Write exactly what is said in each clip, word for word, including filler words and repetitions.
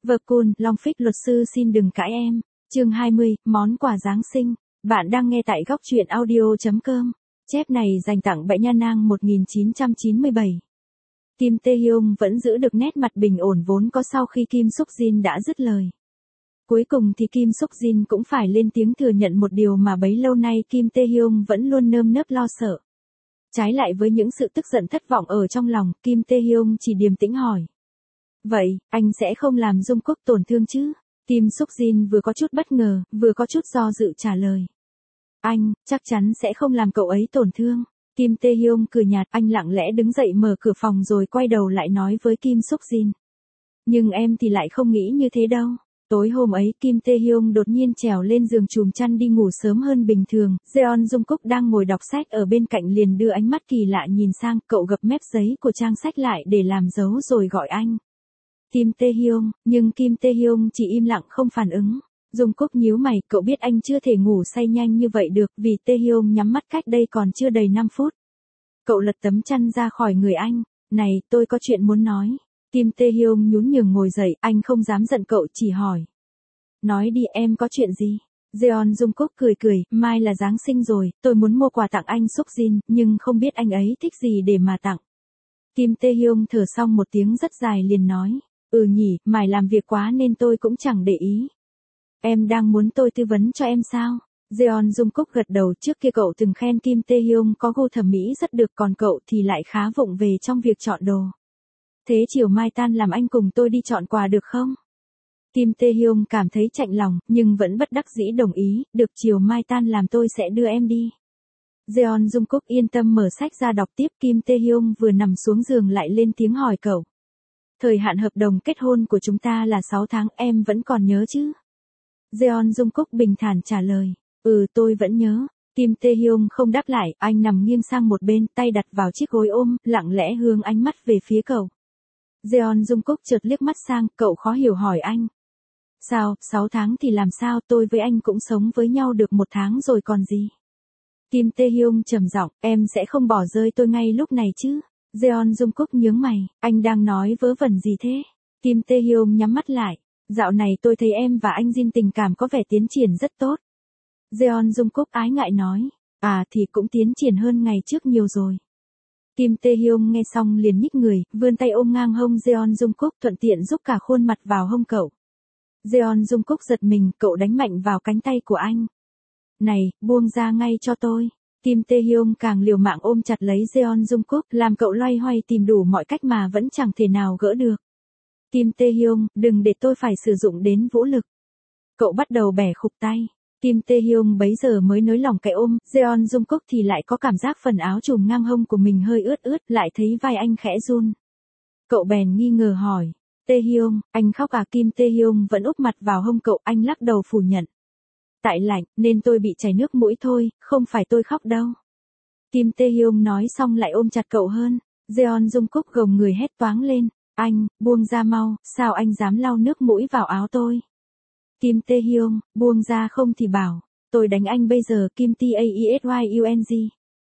Vợ Cun, Long Phích luật sư xin đừng cãi em. Chương hai mươi, món quà Giáng sinh. Bạn đang nghe tại góc truyện audio chấm com. Chép này dành tặng Bệ Nha Nang một nghìn chín trăm chín mươi bảy. Kim Tae Hyung vẫn giữ được nét mặt bình ổn vốn có sau khi Kim Suk Jin đã dứt lời. Cuối cùng thì Kim Suk Jin cũng phải lên tiếng thừa nhận một điều mà bấy lâu nay Kim Tae Hyung vẫn luôn nơm nớp lo sợ. Trái lại với những sự tức giận thất vọng ở trong lòng, Kim Tae Hyung chỉ điềm tĩnh hỏi. Vậy, anh sẽ không làm Jungkook tổn thương chứ? Kim Suk Jin vừa có chút bất ngờ, vừa có chút do dự trả lời. Anh, chắc chắn sẽ không làm cậu ấy tổn thương. Kim Tae Hyung cười nhạt, anh lặng lẽ đứng dậy mở cửa phòng rồi quay đầu lại nói với Kim Suk Jin. Nhưng em thì lại không nghĩ như thế đâu. Tối hôm ấy Kim Tae Hyung đột nhiên trèo lên giường chùm chăn đi ngủ sớm hơn bình thường. Jeon Jungkook đang ngồi đọc sách ở bên cạnh liền đưa ánh mắt kỳ lạ nhìn sang, cậu gập mép giấy của trang sách lại để làm dấu rồi gọi anh. Kim Tae Hyung, nhưng Kim Tae Hyung chỉ im lặng không phản ứng. Jungkook nhíu mày, cậu biết anh chưa thể ngủ say nhanh như vậy được vì Tae Hyung nhắm mắt cách đây còn chưa đầy năm phút. Cậu lật tấm chăn ra khỏi người anh. Này, tôi có chuyện muốn nói. Kim Tae Hyung nhún nhường ngồi dậy, anh không dám giận cậu chỉ hỏi. Nói đi, em có chuyện gì? Jeon Jungkook cười cười, mai là Giáng sinh rồi, tôi muốn mua quà tặng anh Suk Jin, nhưng không biết anh ấy thích gì để mà tặng. Kim Tae Hyung thở xong một tiếng rất dài liền nói. Ừ nhỉ, mải làm việc quá nên tôi cũng chẳng để ý. Em đang muốn tôi tư vấn cho em sao? Jeon Jungkook gật đầu, trước kia cậu từng khen Kim Tae Hyung có gu thẩm mỹ rất được, còn cậu thì lại khá vụng về trong việc chọn đồ. Thế chiều mai tan làm anh cùng tôi đi chọn quà được không? Kim Tae Hyung cảm thấy chạnh lòng, nhưng vẫn bất đắc dĩ đồng ý, được, chiều mai tan làm tôi sẽ đưa em đi. Jeon Jungkook yên tâm mở sách ra đọc tiếp. Kim Tae Hyung vừa nằm xuống giường lại lên tiếng hỏi cậu. Thời hạn hợp đồng kết hôn của chúng ta là sáu tháng, em vẫn còn nhớ chứ? Jeon Jungkook bình thản trả lời. Ừ, tôi vẫn nhớ. Kim Tae Hyung không đáp lại, anh nằm nghiêng sang một bên, tay đặt vào chiếc gối ôm, lặng lẽ hướng ánh mắt về phía cậu. Jeon Jungkook chợt liếc mắt sang, cậu khó hiểu hỏi anh. Sao, sáu tháng thì làm sao, tôi với anh cũng sống với nhau được một tháng rồi còn gì? Kim Tae Hyung trầm giọng, em sẽ không bỏ rơi tôi ngay lúc này chứ? Jeon Jungkook nhướng mày, anh đang nói vớ vẩn gì thế? Kim Tae Hyung nhắm mắt lại. Dạo này tôi thấy em và anh Jin tình cảm có vẻ tiến triển rất tốt. Jeon Jungkook ái ngại nói. À thì cũng tiến triển hơn ngày trước nhiều rồi. Kim Tae Hyung nghe xong liền nhích người, vươn tay ôm ngang hông Jeon Jungkook, thuận tiện giúp cả khuôn mặt vào hông cậu. Jeon Jungkook giật mình, cậu đánh mạnh vào cánh tay của anh. Này, buông ra ngay cho tôi. Kim Tae Hyung càng liều mạng ôm chặt lấy Jeon Jungkook, làm cậu loay hoay tìm đủ mọi cách mà vẫn chẳng thể nào gỡ được. Kim Tae Hyung, đừng để tôi phải sử dụng đến vũ lực. Cậu bắt đầu bẻ khục tay. Kim Tae Hyung bấy giờ mới nới lỏng cái ôm, Jeon Jungkook thì lại có cảm giác phần áo trùm ngang hông của mình hơi ướt ướt, lại thấy vai anh khẽ run. Cậu bèn nghi ngờ hỏi. Tae Hyung, anh khóc à? Kim Tae Hyung vẫn úp mặt vào hông cậu, anh lắc đầu phủ nhận. Tại lạnh, nên tôi bị chảy nước mũi thôi, không phải tôi khóc đâu. Kim Tae Hyung nói xong lại ôm chặt cậu hơn. Jeon Jungkook gồng người hét toáng lên. Anh, buông ra mau, sao anh dám lau nước mũi vào áo tôi? Kim Tae Hyung, buông ra không thì bảo, tôi đánh anh bây giờ. Kim T A E S Y U N G.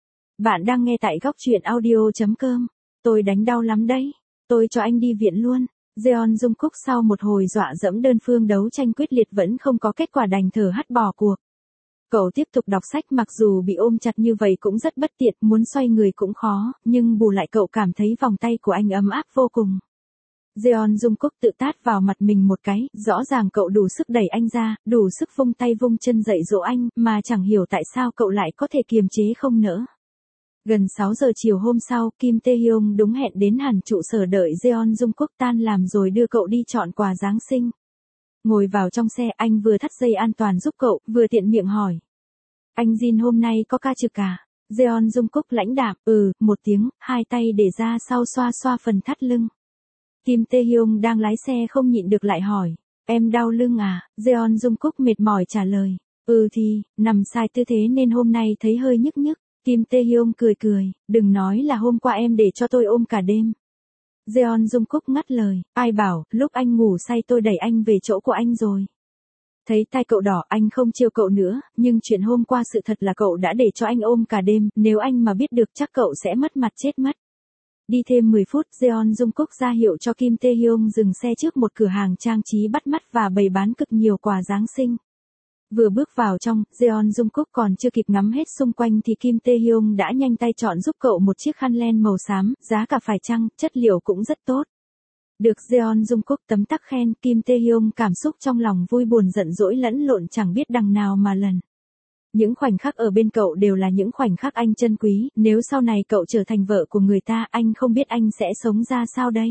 Bạn đang nghe tại góc truyện audio chấm com. Tôi đánh đau lắm đấy, tôi cho anh đi viện luôn. Jeon Jungkook sau một hồi dọa dẫm đơn phương đấu tranh quyết liệt vẫn không có kết quả đành thở hắt bỏ cuộc. Cậu tiếp tục đọc sách, mặc dù bị ôm chặt như vậy cũng rất bất tiện, muốn xoay người cũng khó, nhưng bù lại cậu cảm thấy vòng tay của anh ấm áp vô cùng. Jeon Jungkook tự tát vào mặt mình một cái, rõ ràng cậu đủ sức đẩy anh ra, đủ sức vung tay vung chân dạy dỗ anh, mà chẳng hiểu tại sao cậu lại có thể kiềm chế không nỡ. Gần sáu giờ chiều hôm sau, Kim Tae Hyung đúng hẹn đến hẳn trụ sở đợi Jeon Jungkook tan làm rồi đưa cậu đi chọn quà Giáng sinh. Ngồi vào trong xe, anh vừa thắt dây an toàn giúp cậu, vừa tiện miệng hỏi. Anh Jin hôm nay có ca trực à? Jeon Jungkook lãnh đạm, ừ, một tiếng, hai tay để ra sau xoa xoa phần thắt lưng. Kim Tae Hyung đang lái xe không nhịn được lại hỏi. Em đau lưng à? Jeon Jungkook mệt mỏi trả lời. Ừ thì, nằm sai tư thế nên hôm nay thấy hơi nhức nhức. Kim Tae Hyung cười cười, đừng nói là hôm qua em để cho tôi ôm cả đêm. Jeon Jungkook ngắt lời, ai bảo, lúc anh ngủ say tôi đẩy anh về chỗ của anh rồi. Thấy tai cậu đỏ, anh không trêu cậu nữa, nhưng chuyện hôm qua sự thật là cậu đã để cho anh ôm cả đêm, nếu anh mà biết được chắc cậu sẽ mất mặt chết mất. Đi thêm mười phút, Jeon Jungkook ra hiệu cho Kim Tae Hyung dừng xe trước một cửa hàng trang trí bắt mắt và bày bán cực nhiều quà Giáng sinh. Vừa bước vào trong, Jeon Jungkook còn chưa kịp ngắm hết xung quanh thì Kim Tae Hyung đã nhanh tay chọn giúp cậu một chiếc khăn len màu xám, giá cả phải chăng, chất liệu cũng rất tốt. Được Jeon Jungkook tấm tắc khen, Kim Tae Hyung cảm xúc trong lòng vui buồn giận dỗi lẫn lộn chẳng biết đằng nào mà lần. Những khoảnh khắc ở bên cậu đều là những khoảnh khắc anh trân quý, nếu sau này cậu trở thành vợ của người ta, anh không biết anh sẽ sống ra sao đây.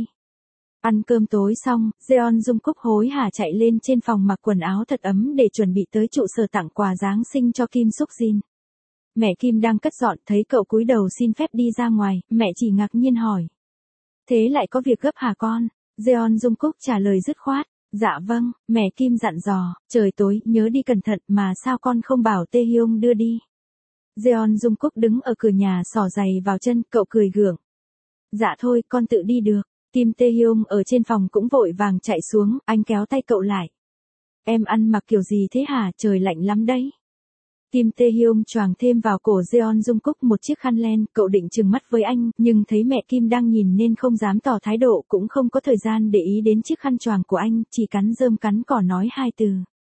Ăn cơm tối xong, Jeon Jungkook hối hả chạy lên trên phòng mặc quần áo thật ấm để chuẩn bị tới trụ sở tặng quà Giáng sinh cho Kim Suk Jin. Mẹ Kim đang cất dọn, thấy cậu cúi đầu xin phép đi ra ngoài, mẹ chỉ ngạc nhiên hỏi. Thế lại có việc gấp hả con? Jeon Jungkook trả lời dứt khoát. Dạ vâng, mẹ Kim dặn dò, trời tối, nhớ đi cẩn thận mà sao con không bảo Tae Hyung đưa đi. Jeon Jungkook đứng ở cửa nhà xỏ giày vào chân, cậu cười gượng. Dạ thôi, con tự đi được. Kim Tae Hyung ở trên phòng cũng vội vàng chạy xuống, anh kéo tay cậu lại. Em ăn mặc kiểu gì thế hả, trời lạnh lắm đấy. Kim Tae Hyung choàng thêm vào cổ Jeon Jungkook một chiếc khăn len, cậu định trừng mắt với anh, nhưng thấy mẹ Kim đang nhìn nên không dám tỏ thái độ, cũng không có thời gian để ý đến chiếc khăn choàng của anh, chỉ cắn rơm cắn cỏ nói hai từ.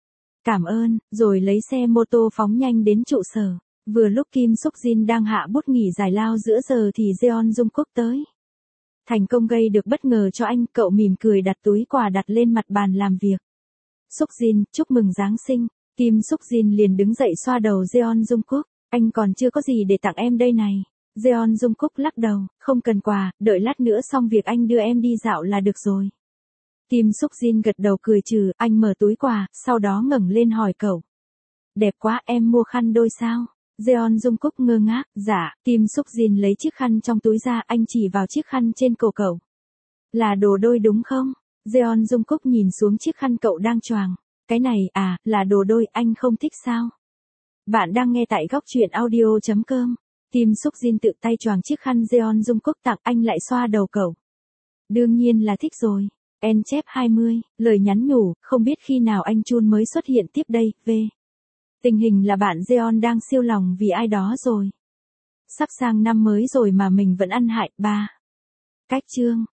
Cảm ơn, rồi lấy xe mô tô phóng nhanh đến trụ sở. Vừa lúc Kim Suk Jin đang hạ bút nghỉ giải lao giữa giờ thì Jeon Jungkook tới. Thành công gây được bất ngờ cho anh, cậu mỉm cười đặt túi quà đặt lên mặt bàn làm việc. Suk Jin, chúc mừng Giáng sinh. Kim Suk Jin liền đứng dậy xoa đầu Jeon Jungkook, anh còn chưa có gì để tặng em đây này. Jeon Jungkook lắc đầu, không cần quà, đợi lát nữa xong việc anh đưa em đi dạo là được rồi. Kim Suk Jin gật đầu cười trừ, anh mở túi quà, sau đó ngẩng lên hỏi cậu. Đẹp quá, em mua khăn đôi sao? Jeon Jungkook ngơ ngác, dạ, Kim Suk Jin lấy chiếc khăn trong túi ra, anh chỉ vào chiếc khăn trên cổ cậu. Là đồ đôi đúng không? Jeon Jungkook nhìn xuống chiếc khăn cậu đang choàng. Cái này, à, là đồ đôi, anh không thích sao? Bạn đang nghe tại góc truyện audio chấm com. Kim Suk Jin tự tay choàng chiếc khăn Jeon Jungkook tặng, anh lại xoa đầu cậu. Đương nhiên là thích rồi. En chép hai mươi, lời nhắn nhủ, không biết khi nào anh Chun mới xuất hiện tiếp đây, v. Tình hình là bạn Jeon đang siêu lòng vì ai đó rồi. Sắp sang năm mới rồi mà mình vẫn ăn hại, ba. Cách chương.